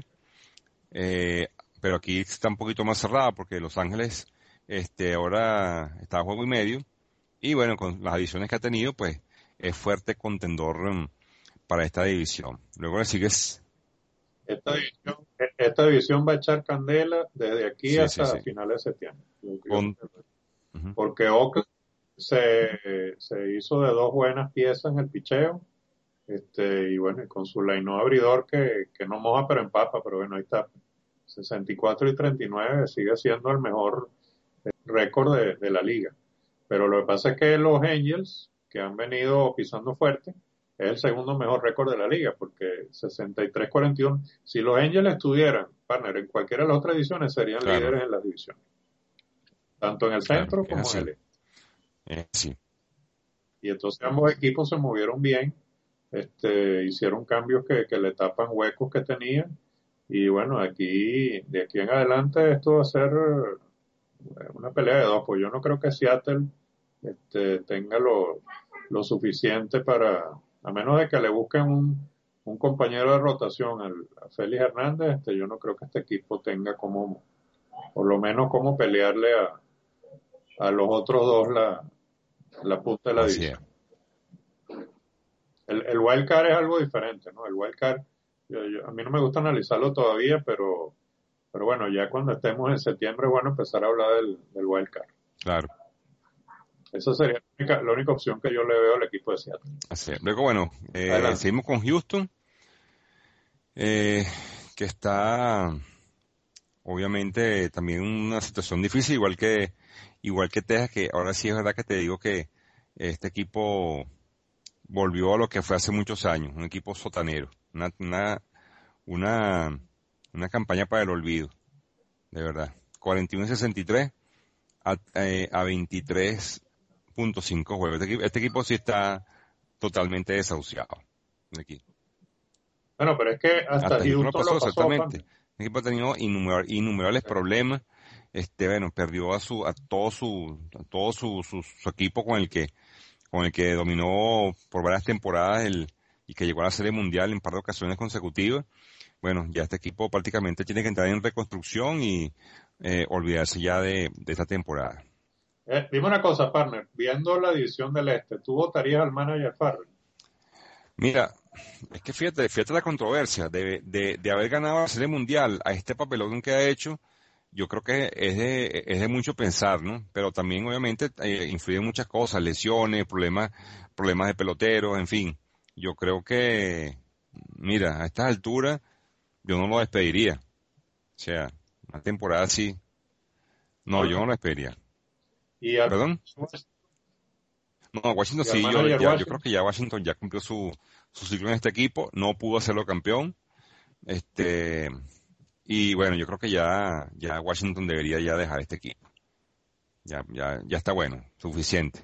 eh, pero aquí está un poquito más cerrada porque Los Ángeles este, ahora está a juego y medio, y bueno, con las adiciones que ha tenido, pues es fuerte contendor um, para esta división. Luego le sigues, Esta división, esta división va a echar candela desde aquí sí, sí, hasta sí, finales de septiembre. Yo- yo- con, uh-huh, Porque Oakland se, se hizo de dos buenas piezas en el picheo, este, y bueno, y con su line abridor que, que no moja pero empapa, pero bueno, ahí está. sesenta y cuatro y treinta y nueve sigue siendo el mejor récord de, de la liga. Pero lo que pasa es que los Angels, que han venido pisando fuerte, es el segundo mejor récord de la liga, porque sesenta y tres cuarenta y uno. Si los Angels estuvieran, partner, en cualquiera de las otras ediciones, serían claro, líderes en las divisiones, tanto en el claro, centro es como en así, el este. es así, Y entonces ambos equipos se movieron bien, este, hicieron cambios que, que le tapan huecos que tenían. Y bueno, aquí, de aquí en adelante, esto va a ser una pelea de dos, pues yo no creo que Seattle, este, tenga lo, lo suficiente para, a menos de que le busquen un, un compañero de rotación al, a Félix Hernández, este, yo no creo que este equipo tenga como, por lo menos como pelearle a, a los otros dos la, la punta de la así es. división. El, el wild card es algo diferente, ¿no? El wild card, yo- yo- a mí no me gusta analizarlo todavía, pero, pero bueno, ya cuando estemos en septiembre es bueno empezar a hablar del, del wild card. Claro, Esa sería la única, la única opción que yo le veo al equipo de Seattle. así es. Luego, bueno, eh, Adelante. seguimos con Houston. Eh, que está obviamente también una situación difícil, igual que igual que Texas, que ahora sí es verdad que te digo que este equipo volvió a lo que fue hace muchos años, un equipo sotanero, una una una, una campaña para el olvido, de verdad. cuarenta y uno sesenta y tres a, eh, a veintitrés punto cinco juegos. Este, equi- este equipo sí está totalmente desahuciado. Aquí. Bueno, pero es que hasta Hasta Houston lo Houston pasó, lo pasó, exactamente. Farmer. El equipo ha tenido innumer- innumerables problemas. Este, bueno, perdió a su, a todo su, a todo su, su, su equipo con el que, con el que dominó por varias temporadas el, y que llegó a la Serie Mundial en par de ocasiones consecutivas. Bueno, ya este equipo prácticamente tiene que entrar en reconstrucción y eh, olvidarse ya de, de esta temporada. Eh, dime una cosa, partner, viendo la división del Este, ¿tú votarías al manager Farrell? Mira, es que fíjate, fíjate la controversia de, de, de haber ganado la Serie Mundial a este papelón que ha hecho. Yo creo que es de, es de mucho pensar, ¿no? Pero también obviamente eh, influyen muchas cosas, lesiones, problemas, problemas de peloteros, en fin. Yo creo que, mira, a estas alturas yo no lo despediría. O sea, una temporada así, no, No, yo no no. lo despediría. Y al, ¿Perdón? No, Washington y al sí, yo, manager ya, yo creo Washington. que ya Washington ya cumplió su, su ciclo en este equipo, no pudo hacerlo campeón. Este, y bueno, yo creo que ya, ya Washington debería ya dejar este equipo. Ya, ya, ya está bueno, suficiente.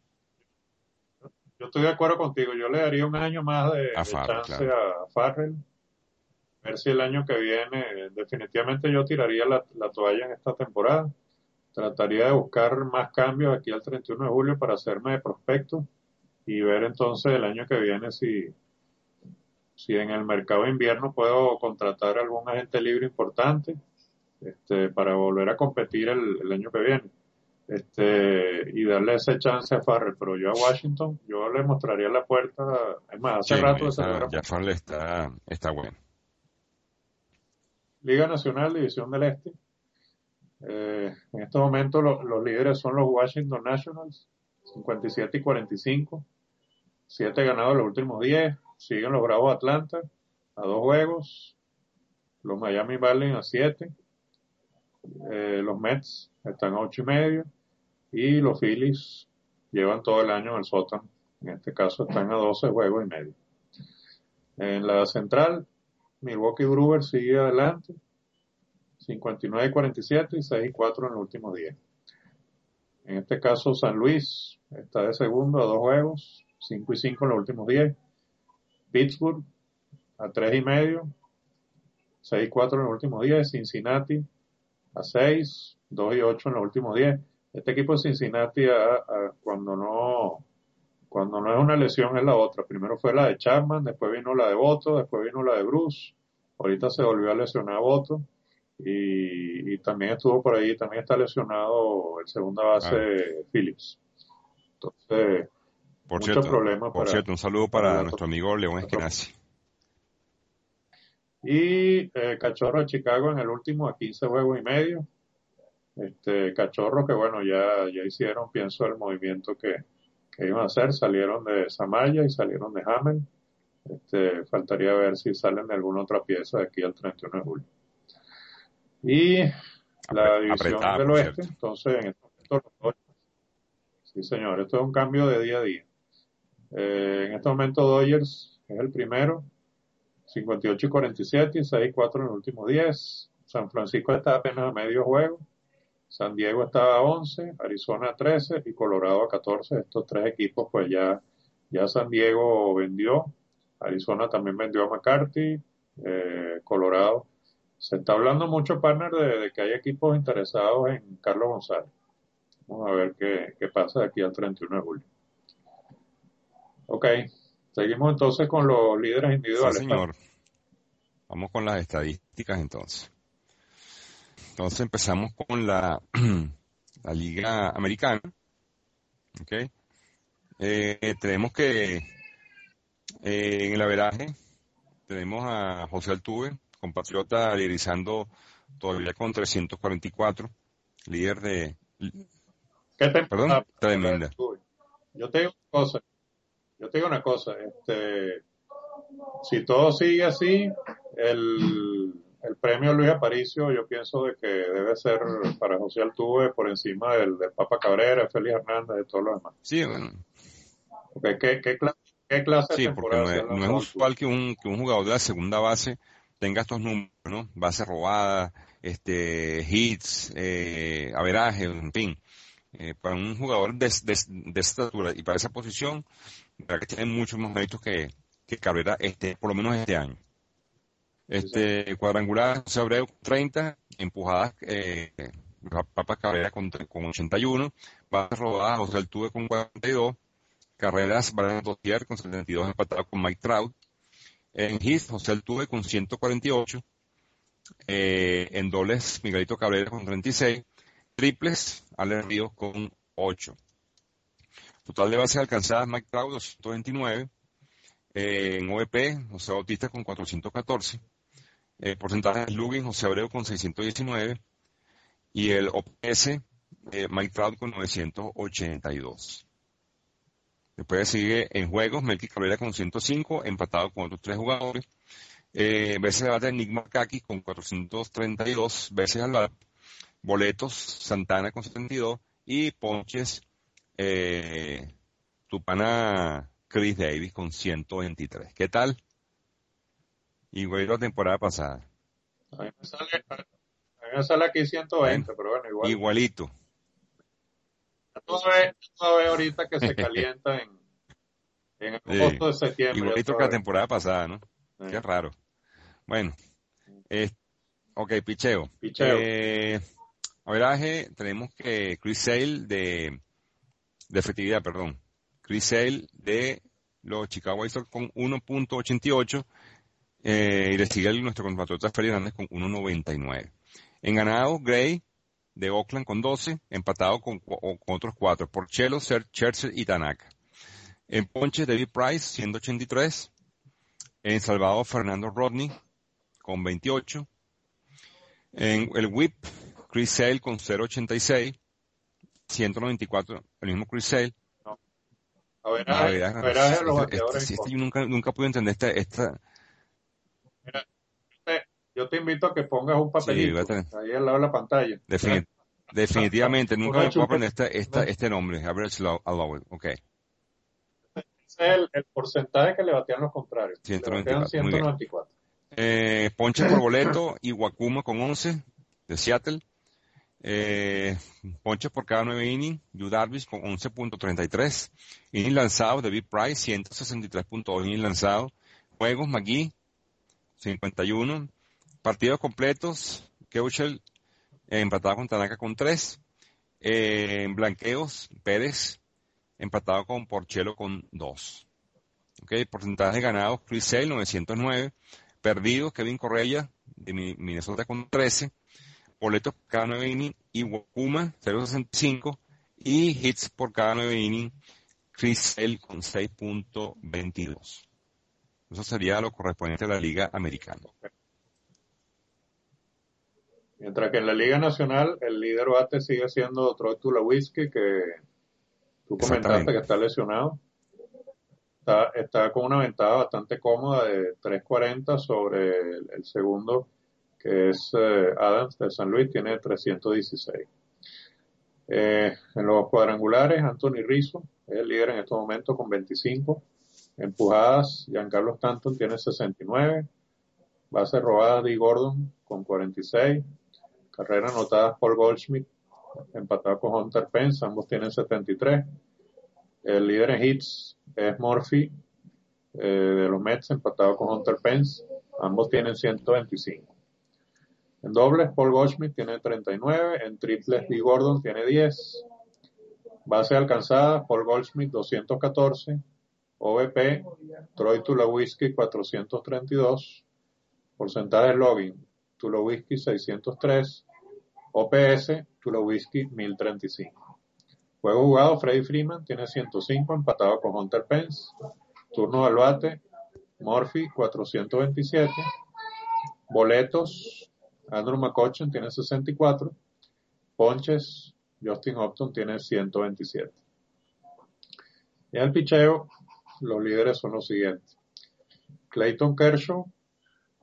Yo estoy de acuerdo contigo. Yo le daría un año más de, A de Farrell, chance claro. a Farrell. Ver si el año que viene, definitivamente yo tiraría la, la toalla en esta temporada. Trataría de buscar más cambios aquí al treinta y uno de julio para hacerme de prospecto y ver entonces el año que viene si, si en el mercado de invierno puedo contratar algún agente libre importante, este, para volver a competir el, el año que viene. Este, y darle ese chance a Farrell, pero yo a Washington, yo le mostraría la puerta, es más, hace Sí, no, rato ya que se lo está, hubiera ya mostrado. Farrell está, está bueno. Liga Nacional, División del Este. Eh, en este momento lo- los líderes son los Washington Nationals, cincuenta y siete y cuarenta y cinco, siete ganados los últimos diez, siguen los Bravos de Atlanta a dos juegos, los Miami Marlins a siete, eh, los Mets están a ocho y medio y los Phillies llevan todo el año en el sótano, en este caso están a doce juegos y medio. En la central, Milwaukee Brewers sigue adelante, cincuenta y nueve y cuarenta y siete y seis y cuatro en los últimos diez. En este caso, San Luis está de segundo a dos juegos, cinco y cinco en los últimos diez. Pittsburgh a tres y medio, seis y cuatro en los últimos diez. Cincinnati a seis, dos y ocho en los últimos diez. Este equipo de Cincinnati, a- a- cuando no, cuando no es una lesión, es la otra. Primero fue la de Chapman, después vino la de Boto, después vino la de Bruce. Ahorita se volvió a lesionar a Boto. Y, y también estuvo por ahí, también está lesionado el segunda Claro. base Phillips. Entonces, Por muchos cierto, problemas por para, cierto, un saludo para para la, nuestro amigo León la tropa. Eskenazi. Y eh, Cachorro de Chicago en el último a quince juegos y medio. Este, Cachorro que bueno, ya, ya hicieron, pienso, el movimiento que, que iban a hacer. Salieron de Samaya y salieron de Hamel. Este, faltaría ver si salen de alguna otra pieza de aquí al treinta y uno de julio. Y Apre- la división apretada, del por oeste, cierto. entonces en este momento, los Dodgers. Sí, señor, esto es un cambio de día a día. Eh, en este momento Dodgers es el primero, cincuenta y ocho y cuarenta y siete y seis y cuatro en los últimos diez. San Francisco está apenas a medio juego. San Diego está a once, Arizona a trece y Colorado a catorce. Estos tres equipos, pues ya, ya San Diego vendió. Arizona también vendió a McCarthy. Eh, Colorado. Se está hablando mucho, partner, de, de que hay equipos interesados en Carlos González. Vamos a ver qué, qué pasa de aquí al treinta y uno de julio. Ok, seguimos entonces con los líderes Sí, individuales, partner. señor. Vamos con las estadísticas entonces. Entonces empezamos con la, la Liga Americana. ¿Ok? Eh, tenemos que eh, en el averaje tenemos a José Altuve, compatriota, liderizando todavía con trescientos cuarenta y cuatro, líder de, ¿Qué perdón, temporada para la de tremenda. Altuve? Yo te digo una cosa, yo te digo una cosa, este, si todo sigue así, el, el premio Luis Aparicio, yo pienso de que debe ser para José Altuve por encima del, del Papa Cabrera, Félix Hernández y todos los demás. Sí, bueno, Porque ¿qué, qué, clase, qué clase de sí, porque temporada no se es, ha no es lanzado Altuve? usual que un, que un jugador de la segunda base tenga estos números, ¿no? Base robada, este, hits, eh, averaje, en fin. Eh, para un jugador de, de, de esta estatura y para esa posición, la verdad que tiene muchos más méritos que, que Cabrera, este, por lo menos este año. Sí, señor. Este, cuadrangular, José Abreu treinta, empujadas, eh, Papas Cabrera con, con ochenta y uno, bases robadas, José Altuve con cuarenta y dos, carreras, Brian Dozier con setenta y dos, empatado con Mike Trout. En hits, José Altuve con ciento cuarenta y ocho, eh, en dobles, Miguelito Cabrera con treinta y seis, triples, Alex Ríos con ocho. Total de bases alcanzadas, Mike Trout doscientos veintinueve, eh, en O V P, José Bautista con cuatrocientos catorce, eh, porcentaje de slugging, José Abreu con seiscientos diecinueve, y el O P S, eh, Mike Trout con novecientos ochenta y dos. Después sigue en juegos, Melky Cabrera con ciento cinco, empatado con otros tres jugadores. Eh, veces de bate Nick Markakis con cuatrocientos treinta y dos, veces al bat, boletos Santana con setenta y dos, y ponches, eh, Tupana Chris Davis con ciento veintitrés. ¿Qué tal? Igual la temporada pasada. A mí me sale, a mí me sale aquí Bueno, ciento veinte, pero bueno, igual. igualito. Tú ves, tú ves ahorita que se calienta en, en Sí, agosto de septiembre, ya tú igualito que la vas a temporada pasada, ¿no? ver. Qué Eh, raro. Bueno, eh, ok, picheo. picheo. Eh, averaje, tenemos que Chris Sale de, de efectividad, perdón. Chris Sale de los Chicago White Sox con uno punto ochenta y ocho, eh, y le sigue el- nuestro compatriota Félix Hernández con uno punto noventa y nueve. En ganado, Gray de Oakland con doce, empatado con, cu- o- con otros cuatro, Porcello, Scherzer y Tanaka. En ponches, David Price, ciento ochenta y tres. En Salvador, Fernando Rodney, con veintiocho. En el whip, Chris Sale con cero punto ochenta y seis. ciento noventa y cuatro, el mismo Chris Sale. No. A Averaje, ver, ah, averaje de los este, este, bateadores en si este yo contra. nunca, nunca pude entender esta, esta, Mira, te- yo te invito a que pongas un sí, voy a papelito tener, ahí al lado de la pantalla. defini- definitivamente, nunca Una me puedo chuleta. aprender esta, esta, Una, este nombre, Average Low, Allowed, ok, ese es el, el porcentaje que le batean los contrarios. Le batean ciento noventa y cuatro, muy bien. ciento noventa y cuatro. Eh, ponches por boleto, Iwakuma con once, de Seattle. Eh, ponches por cada nueve innings, Yu Darvish con once punto treinta y tres. Innings lanzados, David Price, ciento sesenta y tres punto dos innings lanzados. Juegos, McGee, cincuenta y uno. Partidos completos, Keuchel, eh, empatado con Tanaka con tres. Eh, en blanqueos, Pérez, empatado con Porchelo con dos. Okay, porcentaje de ganados, Chris Sale, novecientos nueve. Perdidos, Kevin Correia, de Minnesota con trece. Boletos por cada nueve innings, Iwakuma, cero punto sesenta y cinco. Y hits por cada nueve innings, Chris Sale con seis punto veintidós. Eso sería lo correspondiente a la Liga Americana. Mientras que en la Liga Nacional el líder bate sigue siendo Troy Tulowitzki, que tú comentaste que Exactamente. está lesionado. Está, está con una ventaja bastante cómoda de tres cuarenta sobre el, el segundo, que es eh, Adams de San Luis, tiene trescientos dieciséis. Eh, en los cuadrangulares, Anthony Rizzo es el líder en estos momentos con veinticinco. Empujadas, Giancarlo Stanton tiene sesenta y nueve. Bases robadas, Dee Gordon con cuarenta y seis. Carreras anotadas, Paul Goldschmidt, empatado con Hunter Pence, ambos tienen setenta y tres. El líder en hits es Murphy, eh, de los Mets, empatado con Hunter Pence, ambos tienen ciento veinticinco. En dobles, Paul Goldschmidt tiene treinta y nueve, en triples, Dee Gordon tiene diez. Base alcanzada, Paul Goldschmidt doscientos catorce, O V P, Troy Tulowitzki cuatrocientos treinta y dos, porcentaje de logging, Tulowitzki seiscientos tres, O P S, Tulowitzki mil treinta y cinco. Juego jugado, Freddie Freeman tiene ciento cinco, empatado con Hunter Pence. Turno al bate, Murphy cuatrocientos veintisiete. Boletos, Andrew McCutchen tiene sesenta y cuatro. Ponches, Justin Upton tiene ciento veintisiete. Y en el picheo, los líderes son los siguientes. Clayton Kershaw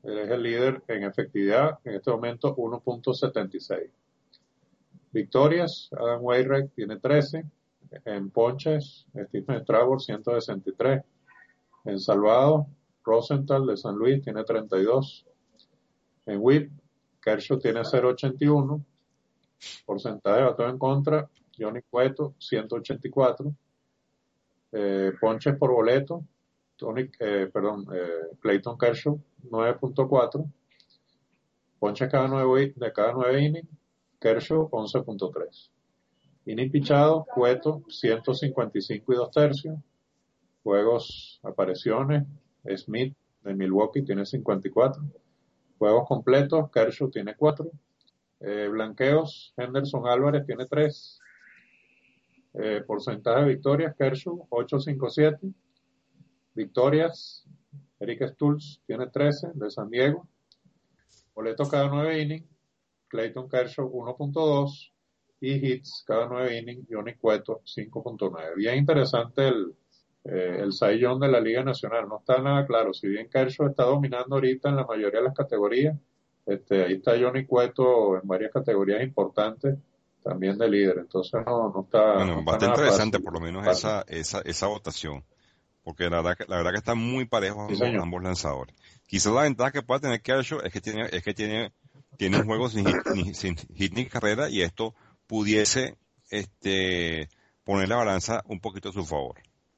Él es el líder en efectividad, en este momento uno punto setenta y seis. Victorias, Adam Wainwright tiene trece. En ponches, Stephen Strasburg ciento sesenta y tres. En salvado, Rosenthal de San Luis tiene treinta y dos. En whip, Kershaw tiene cero punto ochenta y uno. Porcentaje de bateo en contra, Johnny Cueto ciento ochenta y cuatro. Eh, ponches por boleto, Tony, eh, perdón, eh, Clayton Kershaw nueve punto cuatro. Ponches cada nueve, de cada nueve innings, Kershaw once punto tres. Inning pichado, Cueto ciento cincuenta y cinco y dos tercios. Juegos, apariciones, Smith de Milwaukee tiene cincuenta y cuatro. Juegos completos, Kershaw tiene cuatro. Eh, blanqueos, Henderson Álvarez tiene tres. Eh, porcentaje de victorias, Kershaw ocho punto cincuenta y siete. Victorias, Eric Stultz tiene trece de San Diego. Boletos cada nueve innings, Clayton Kershaw uno punto dos. Y hits cada nueve innings, Johnny Cueto cinco punto nueve. Bien interesante el, eh, el Cy Young de la Liga Nacional. No está nada claro. Si bien Kershaw está dominando ahorita en la mayoría de las categorías, este, ahí está Johnny Cueto en varias categorías importantes también de líder. Entonces no, no está, Bueno, no está bastante nada interesante fácil. por lo menos fácil. esa, esa, esa votación, porque la verdad, que- la verdad que están muy parejos Sí, ambos, señor. ambos lanzadores. Quizás la ventaja que pueda tener Kershaw es que tiene, es que tiene, tiene un juego sin hit, ni, sin hit ni carrera, y esto pudiese, este, poner la balanza un poquito a su favor.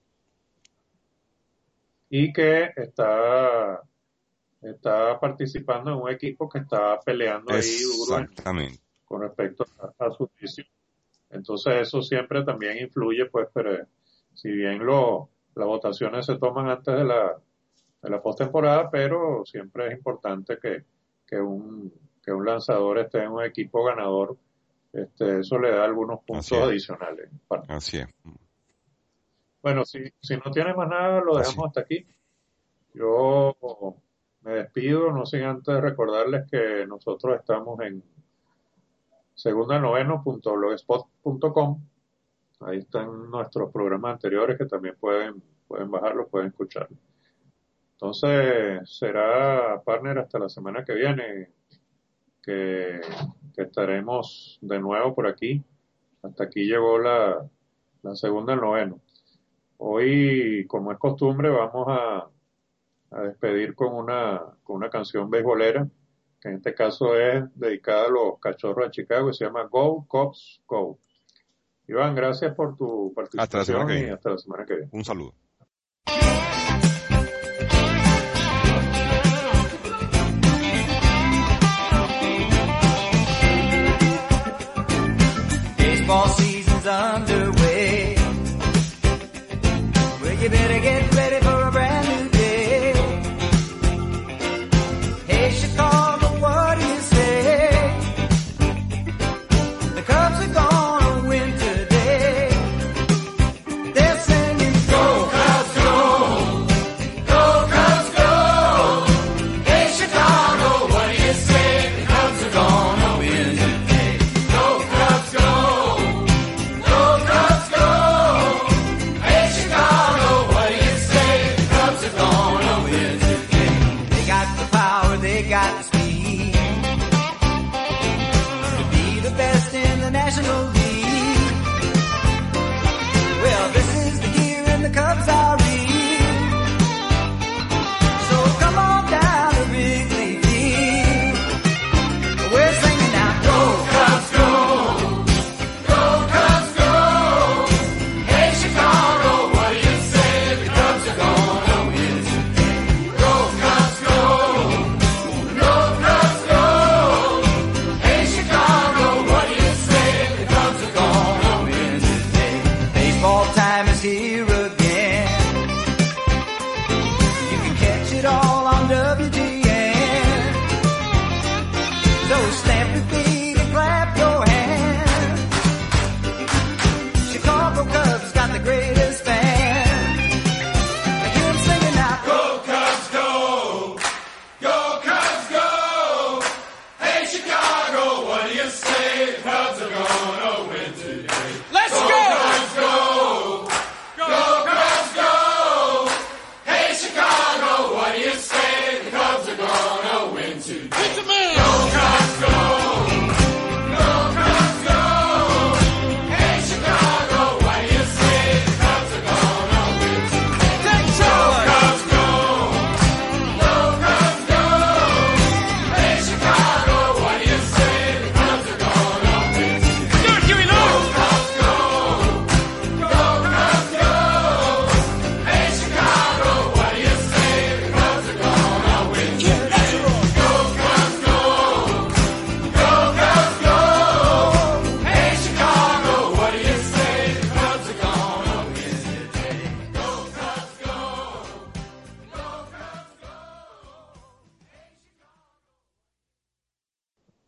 Y que está, está participando en un equipo que está peleando ahí duro en, Exactamente. con respecto a, a su división. Entonces eso siempre también influye, pues, pero si bien lo, las votaciones se toman antes de la, de la postemporada, pero siempre es importante que, que un, que un lanzador esté en un equipo ganador. Este, eso le da algunos Así puntos es. adicionales. Así es. Bueno, si, si no tiene más nada, lo Así. dejamos hasta aquí. Yo me despido, no sin antes recordarles que nosotros estamos en segunda noveno punto blogspot punto com. Ahí están nuestros programas anteriores que también pueden, pueden bajarlos, pueden escucharlos. Entonces, será, partner, hasta la semana que viene que, que estaremos de nuevo por aquí. Hasta aquí llegó la, la segunda del noveno. Hoy, como es costumbre, vamos a, a despedir con una, con una canción beisbolera, que en este caso es dedicada a los Cachorros de Chicago y se llama Go Cubs Go. Iván, gracias por tu Hasta la semana que participación y viene. hasta la semana que viene. Un saludo.